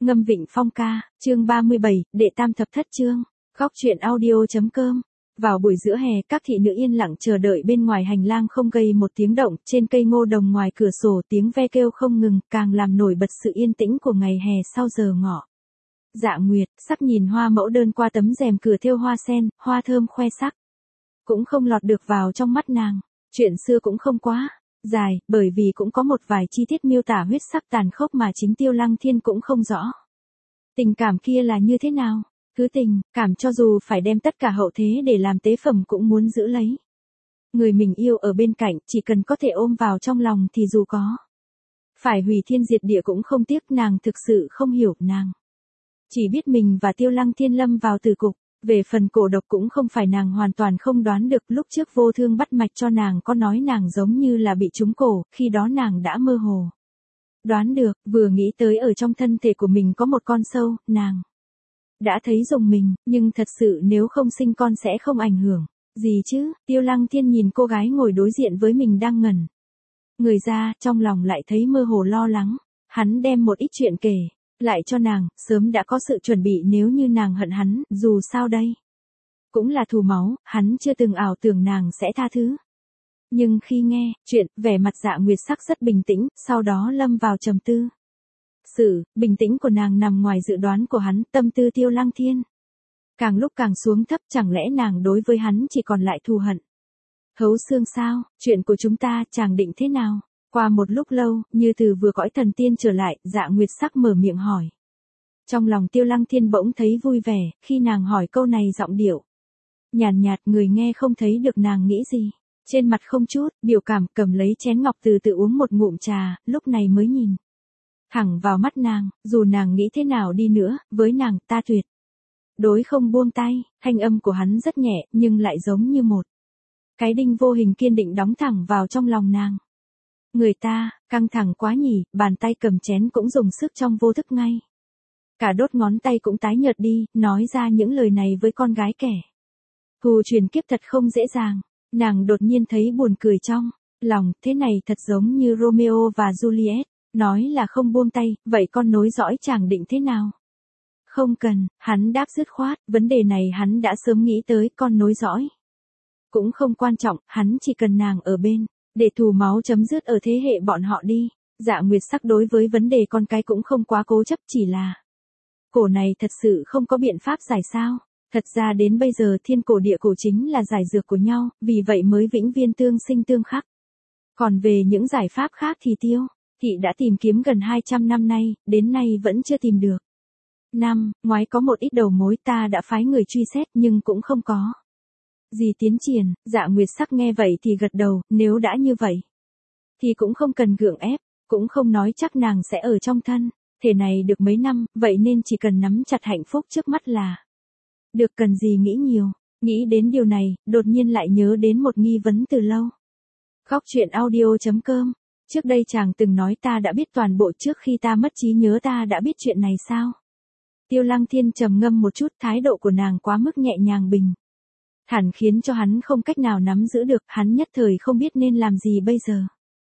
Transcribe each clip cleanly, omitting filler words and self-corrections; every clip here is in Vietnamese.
Ngâm Vịnh Phong ca, chương 37, đệ tam thập thất chương. Góc truyện audio.com. Vào buổi giữa hè, các thị nữ yên lặng chờ đợi bên ngoài hành lang không gây một tiếng động, trên cây ngô đồng ngoài cửa sổ tiếng ve kêu không ngừng, càng làm nổi bật sự yên tĩnh của ngày hè sau giờ ngọ. Dạ Nguyệt, sắc nhìn hoa mẫu đơn qua tấm rèm cửa thêu hoa sen, hoa thơm khoe sắc. Cũng không lọt được vào trong mắt nàng. Chuyện xưa cũng không quá dài, bởi vì cũng có một vài chi tiết miêu tả huyết sắc tàn khốc mà chính Tiêu Lăng Thiên cũng không rõ. Tình cảm kia là như thế nào? Cứ tình cảm cho dù phải đem tất cả hậu thế để làm tế phẩm cũng muốn giữ lấy. Người mình yêu ở bên cạnh, chỉ cần có thể ôm vào trong lòng thì dù có phải hủy thiên diệt địa cũng không tiếc. Nàng thực sự không hiểu nàng. Chỉ biết mình và Tiêu Lăng Thiên lâm vào tử cục. Về phần cổ độc cũng không phải nàng hoàn toàn không đoán được. Lúc trước Vô Thương bắt mạch cho nàng có nói nàng giống như là bị trúng cổ, khi đó nàng đã mơ hồ đoán được. Vừa nghĩ tới ở trong thân thể của mình có một con sâu, nàng đã thấy rùng mình, nhưng thật sự nếu không sinh con sẽ không ảnh hưởng gì chứ. Tiêu Lăng Thiên nhìn cô gái ngồi đối diện với mình đang ngẩn người ra, trong lòng lại thấy mơ hồ lo lắng. Hắn đem một ít chuyện kể lại cho nàng, sớm đã có sự chuẩn bị nếu như nàng hận hắn, dù sao đây cũng là thù máu, hắn chưa từng ảo tưởng nàng sẽ tha thứ. Nhưng khi nghe chuyện, vẻ mặt Dạ Nguyệt sắc rất bình tĩnh, sau đó lâm vào trầm tư. Sự bình tĩnh của nàng nằm ngoài dự đoán của hắn. Tâm tư Tiêu Lăng Thiên càng lúc càng xuống thấp. Chẳng lẽ nàng đối với hắn chỉ còn lại thù hận thấu xương sao? Chuyện của chúng ta chàng định thế nào? Qua một lúc lâu, như từ vừa cõi thần tiên trở lại, Dạ Nguyệt sắc mở miệng hỏi. Trong lòng Tiêu Lăng Thiên bỗng thấy vui vẻ, khi nàng hỏi câu này giọng điệu nhàn nhạt, người nghe không thấy được nàng nghĩ gì. Trên mặt không chút biểu cảm, cầm lấy chén ngọc từ từ uống một ngụm trà, lúc này mới nhìn thẳng vào mắt nàng. Dù nàng nghĩ thế nào đi nữa, với nàng, ta tuyệt đối không buông tay. Thanh âm của hắn rất nhẹ, nhưng lại giống như một cái đinh vô hình kiên định đóng thẳng vào trong lòng nàng. Người ta, căng thẳng quá nhỉ. Bàn tay cầm chén cũng dùng sức trong vô thức ngay. Cả đốt ngón tay cũng tái nhợt đi, nói ra những lời này với con gái kẻ thù truyền kiếp thật không dễ dàng. Nàng đột nhiên thấy buồn cười trong lòng, thế này thật giống như Romeo và Juliet, nói là không buông tay, vậy con nối dõi chàng định thế nào? Không cần, hắn đáp dứt khoát, vấn đề này hắn đã sớm nghĩ tới. Con nối dõi cũng không quan trọng, hắn chỉ cần nàng ở bên, để thù máu chấm dứt ở thế hệ bọn họ đi. Dạ Nguyệt sắc đối với vấn đề con cái cũng không quá cố chấp, chỉ là cổ này thật sự không có biện pháp giải sao. Thật ra đến bây giờ thiên cổ địa cổ chính là giải dược của nhau, vì vậy mới vĩnh viên tương sinh tương khắc. Còn về những giải pháp khác thì Tiêu thị đã tìm kiếm gần 200 năm nay, đến nay vẫn chưa tìm được. Năm ngoái có một ít đầu mối, ta đã phái người truy xét nhưng cũng không có gì tiến triển. Dạ Nguyệt sắc nghe vậy thì gật đầu, nếu đã như vậy thì cũng không cần gượng ép, cũng không nói chắc nàng sẽ ở trong thân thể này được mấy năm, vậy nên chỉ cần nắm chặt hạnh phúc trước mắt là được, cần gì nghĩ nhiều. Nghĩ đến điều này, đột nhiên lại nhớ đến một nghi vấn từ lâu. Góc truyện audio.com. Trước đây chàng từng nói ta đã biết toàn bộ, trước khi ta mất trí nhớ ta đã biết chuyện này sao? Tiêu Lăng Thiên trầm ngâm một chút, thái độ của nàng quá mức nhẹ nhàng bình thản khiến cho hắn không cách nào nắm giữ được. Hắn nhất thời không biết nên làm gì bây giờ.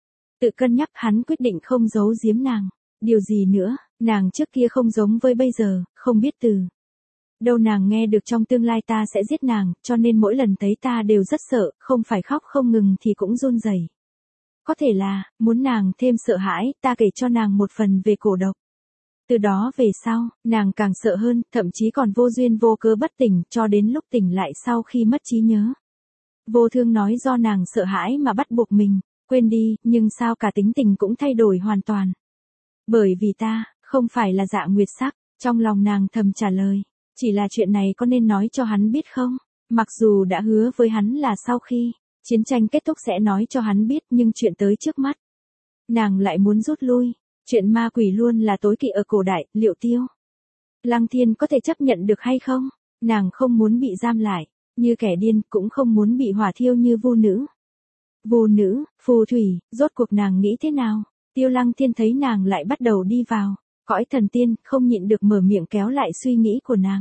Tự cân nhắc, hắn quyết định không giấu giếm nàng. Điều gì nữa, nàng trước kia không giống với bây giờ, không biết từ đâu nàng nghe được trong tương lai ta sẽ giết nàng, cho nên mỗi lần thấy ta đều rất sợ, không phải khóc không ngừng thì cũng run rẩy. Có thể là, muốn nàng thêm sợ hãi, ta kể cho nàng một phần về cổ độc. Từ đó về sau, nàng càng sợ hơn, thậm chí còn vô duyên vô cớ bất tỉnh, cho đến lúc tỉnh lại sau khi mất trí nhớ. Vô Thương nói do nàng sợ hãi mà bắt buộc mình quên đi, nhưng sao cả tính tình cũng thay đổi hoàn toàn. Bởi vì ta không phải là Dạ Nguyệt sắc. Trong lòng nàng thầm trả lời, chỉ là chuyện này có nên nói cho hắn biết không? Mặc dù đã hứa với hắn là sau khi chiến tranh kết thúc sẽ nói cho hắn biết, nhưng chuyện tới trước mắt, nàng lại muốn rút lui. Chuyện ma quỷ luôn là tối kỵ ở cổ đại, liệu Tiêu Lăng Thiên có thể chấp nhận được hay không? Nàng không muốn bị giam lại như kẻ điên, cũng không muốn bị hỏa thiêu như vu nữ. Vu nữ, phù thủy, rốt cuộc nàng nghĩ thế nào? Tiêu Lăng Thiên thấy nàng lại bắt đầu đi vào cõi thần tiên, không nhịn được mở miệng kéo lại suy nghĩ của nàng.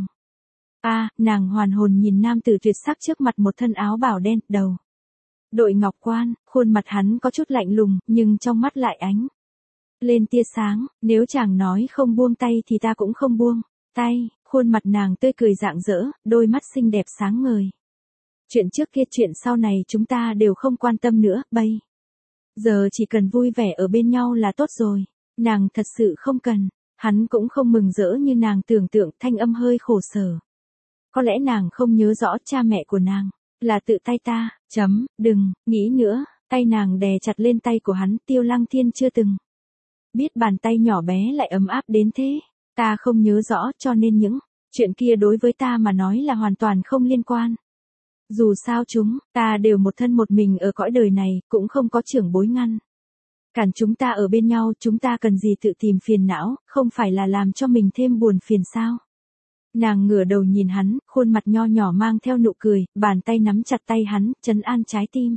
Nàng hoàn hồn nhìn nam tử tuyệt sắc trước mặt, một thân áo bào đen, đầu đội ngọc quan, khuôn mặt hắn có chút lạnh lùng, nhưng trong mắt lại ánh lên tia sáng, nếu chàng nói không buông tay thì ta cũng không buông tay, khuôn mặt nàng tươi cười rạng rỡ, đôi mắt xinh đẹp sáng ngời. Chuyện trước kia chuyện sau này chúng ta đều không quan tâm nữa, bây giờ chỉ cần vui vẻ ở bên nhau là tốt rồi. Nàng thật sự không cần, hắn cũng không mừng rỡ như nàng tưởng tượng, thanh âm hơi khổ sở. Có lẽ nàng không nhớ rõ cha mẹ của nàng, là tự tay ta, đừng, nghĩ nữa, tay nàng đè chặt lên tay của hắn, Tiêu Lăng Thiên chưa từng biết bàn tay nhỏ bé lại ấm áp đến thế, ta không nhớ rõ cho nên những chuyện kia đối với ta mà nói là hoàn toàn không liên quan. Dù sao ta đều một thân một mình ở cõi đời này, cũng không có trưởng bối ngăn cản chúng ta ở bên nhau, chúng ta cần gì tự tìm phiền não, không phải là làm cho mình thêm buồn phiền sao. Nàng ngửa đầu nhìn hắn, khuôn mặt nho nhỏ mang theo nụ cười, bàn tay nắm chặt tay hắn, trấn an trái tim.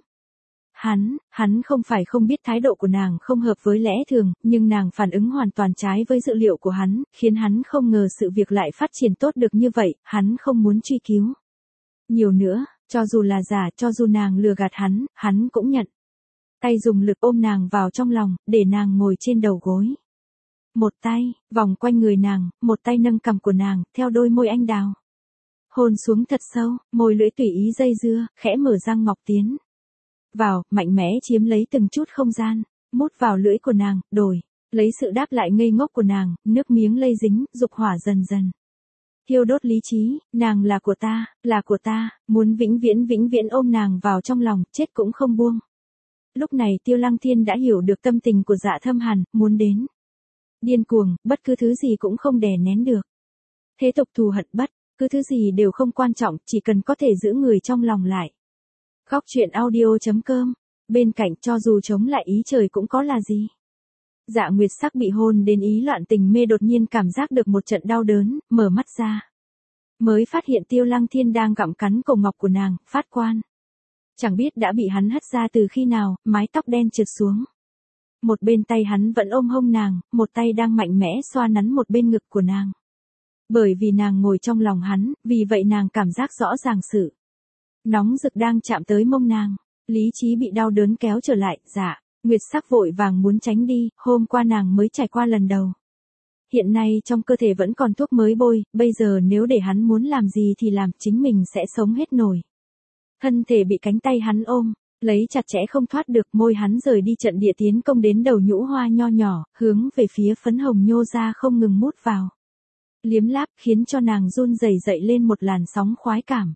Hắn không phải không biết thái độ của nàng không hợp với lẽ thường, nhưng nàng phản ứng hoàn toàn trái với dự liệu của hắn, khiến hắn không ngờ sự việc lại phát triển tốt được như vậy, hắn không muốn truy cứu nhiều nữa, cho dù là giả, cho dù nàng lừa gạt hắn cũng nhận. Tay dùng lực ôm nàng vào trong lòng, để nàng ngồi trên đầu gối. Một tay, vòng quanh người nàng, một tay nâng cằm của nàng, theo đôi môi anh đào. Hôn xuống thật sâu, môi lưỡi tùy ý dây dưa, khẽ mở răng ngọc tiến vào, mạnh mẽ chiếm lấy từng chút không gian, mút vào lưỡi của nàng, đổi, lấy sự đáp lại ngây ngốc của nàng, nước miếng lây dính, dục hỏa dần dần thiêu đốt lý trí, nàng là của ta, muốn vĩnh viễn ôm nàng vào trong lòng, chết cũng không buông. Lúc này Tiêu Lăng Thiên đã hiểu được tâm tình của Dạ Thâm Hàn, muốn đến điên cuồng, bất cứ thứ gì cũng không đè nén được. Thế tục thù hận bất cứ thứ gì đều không quan trọng, chỉ cần có thể giữ người trong lòng lại. Góc truyện audio.com, bên cạnh cho dù chống lại ý trời cũng có là gì. Dạ Nguyệt Sắc bị hôn đến ý loạn tình mê, đột nhiên cảm giác được một trận đau đớn, mở mắt ra. Mới phát hiện Tiêu Lăng Thiên đang gặm cắn cổ ngọc của nàng, phát quan. Chẳng biết đã bị hắn hất ra từ khi nào, mái tóc đen trượt xuống. Một bên tay hắn vẫn ôm hông nàng, một tay đang mạnh mẽ xoa nắn một bên ngực của nàng. Bởi vì nàng ngồi trong lòng hắn, vì vậy nàng cảm giác rõ ràng sự nóng rực đang chạm tới mông nàng. Lý trí bị đau đớn kéo trở lại, Dạ Nguyệt Sắc vội vàng muốn tránh đi, hôm qua nàng mới trải qua lần đầu. Hiện nay trong cơ thể vẫn còn thuốc mới bôi, bây giờ nếu để hắn muốn làm gì thì làm, chính mình sẽ sống hết nổi. Thân thể bị cánh tay hắn ôm, lấy chặt chẽ không thoát được, môi hắn rời đi trận địa tiến công đến đầu nhũ hoa nho nhỏ, hướng về phía phấn hồng nhô ra không ngừng mút vào. Liếm láp khiến cho nàng run rẩy dậy lên một làn sóng khoái cảm.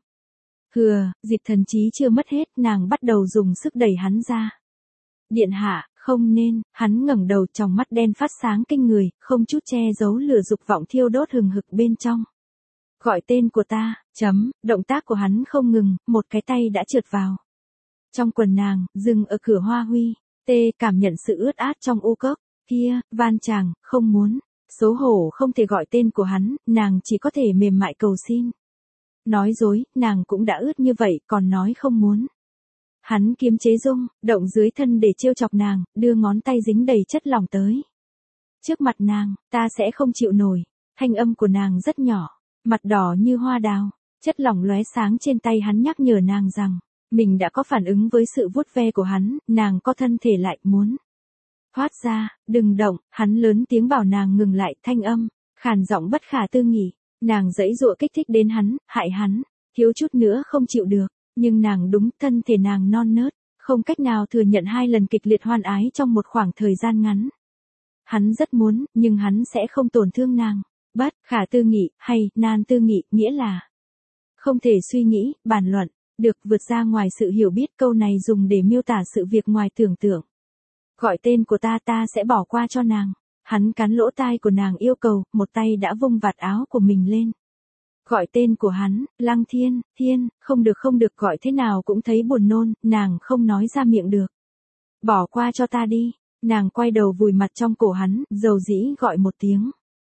Dịp thần trí chưa mất hết, nàng bắt đầu dùng sức đẩy hắn ra. Điện hạ, không nên, hắn ngẩng đầu, trong mắt đen phát sáng kinh người, không chút che giấu lửa dục vọng thiêu đốt hừng hực bên trong. Gọi tên của ta, động tác của hắn không ngừng, một cái tay đã trượt vào trong quần nàng, dừng ở cửa hoa huy, cảm nhận sự ướt át trong u cốc, van chàng, không muốn, xấu hổ không thể gọi tên của hắn, nàng chỉ có thể mềm mại cầu xin. Nói dối, nàng cũng đã ướt như vậy, còn nói không muốn. Hắn kiềm chế rung động dưới thân để trêu chọc nàng, đưa ngón tay dính đầy chất lỏng tới trước mặt nàng, ta sẽ không chịu nổi. Thanh âm của nàng rất nhỏ, mặt đỏ như hoa đào, chất lỏng lóe sáng trên tay hắn nhắc nhở nàng rằng, mình đã có phản ứng với sự vuốt ve của hắn, nàng có thân thể lại muốn thoát ra, đừng động, hắn lớn tiếng bảo nàng ngừng lại, thanh âm khàn giọng bất khả tư nghị, nàng giãy giụa kích thích đến hắn, hại hắn, thiếu chút nữa không chịu được, nhưng nàng đúng, thân thể nàng non nớt, không cách nào thừa nhận 2 lần kịch liệt hoan ái trong một khoảng thời gian ngắn. Hắn rất muốn, nhưng hắn sẽ không tổn thương nàng. Bất khả tư nghị, hay nan tư nghị, nghĩa là không thể suy nghĩ, bàn luận, được vượt ra ngoài sự hiểu biết, câu này dùng để miêu tả sự việc ngoài tưởng tượng. Gọi tên của ta, ta sẽ bỏ qua cho nàng. Hắn cắn lỗ tai của nàng yêu cầu, một tay đã vung vạt áo của mình lên. Gọi tên của hắn, Lăng Thiên, không được gọi thế nào cũng thấy buồn nôn, nàng không nói ra miệng được. Bỏ qua cho ta đi, nàng quay đầu vùi mặt trong cổ hắn, dầu dĩ gọi một tiếng.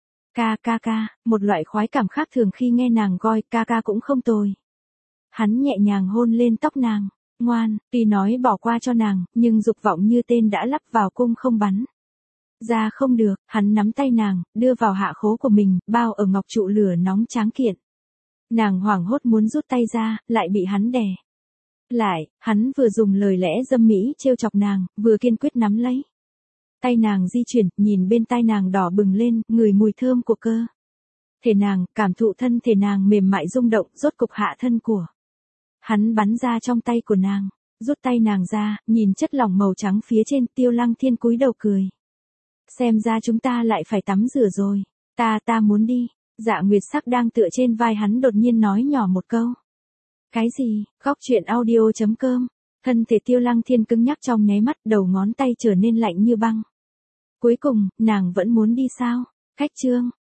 Ca, một loại khoái cảm khác thường khi nghe nàng gọi ca cũng không tồi. Hắn nhẹ nhàng hôn lên tóc nàng, ngoan, tuy nói bỏ qua cho nàng, nhưng dục vọng như tên đã lắp vào cung không bắn ra không được, hắn nắm tay nàng, đưa vào hạ khố của mình, bao ở ngọc trụ lửa nóng tráng kiện. Nàng hoảng hốt muốn rút tay ra, lại bị hắn đè lại, hắn vừa dùng lời lẽ dâm mỹ trêu chọc nàng, vừa kiên quyết nắm lấy Tay nàng di chuyển, nhìn bên tai nàng đỏ bừng lên, ngửi mùi thơm của cơ thể nàng, cảm thụ thân thể nàng mềm mại rung động, rốt cục hạ thân của hắn bắn ra trong tay của nàng. Rút tay nàng ra, nhìn chất lỏng màu trắng phía trên, Tiêu Lăng Thiên cúi đầu cười. Xem ra chúng ta lại phải tắm rửa rồi. Ta muốn đi. Dạ Nguyệt Sắc đang tựa trên vai hắn đột nhiên nói nhỏ một câu. Cái gì? Góc truyện audio.com. Thân thể Tiêu Lăng Thiên cứng nhắc trong nháy mắt, đầu ngón tay trở nên lạnh như băng. Cuối cùng, nàng vẫn muốn đi sao? Khách chương.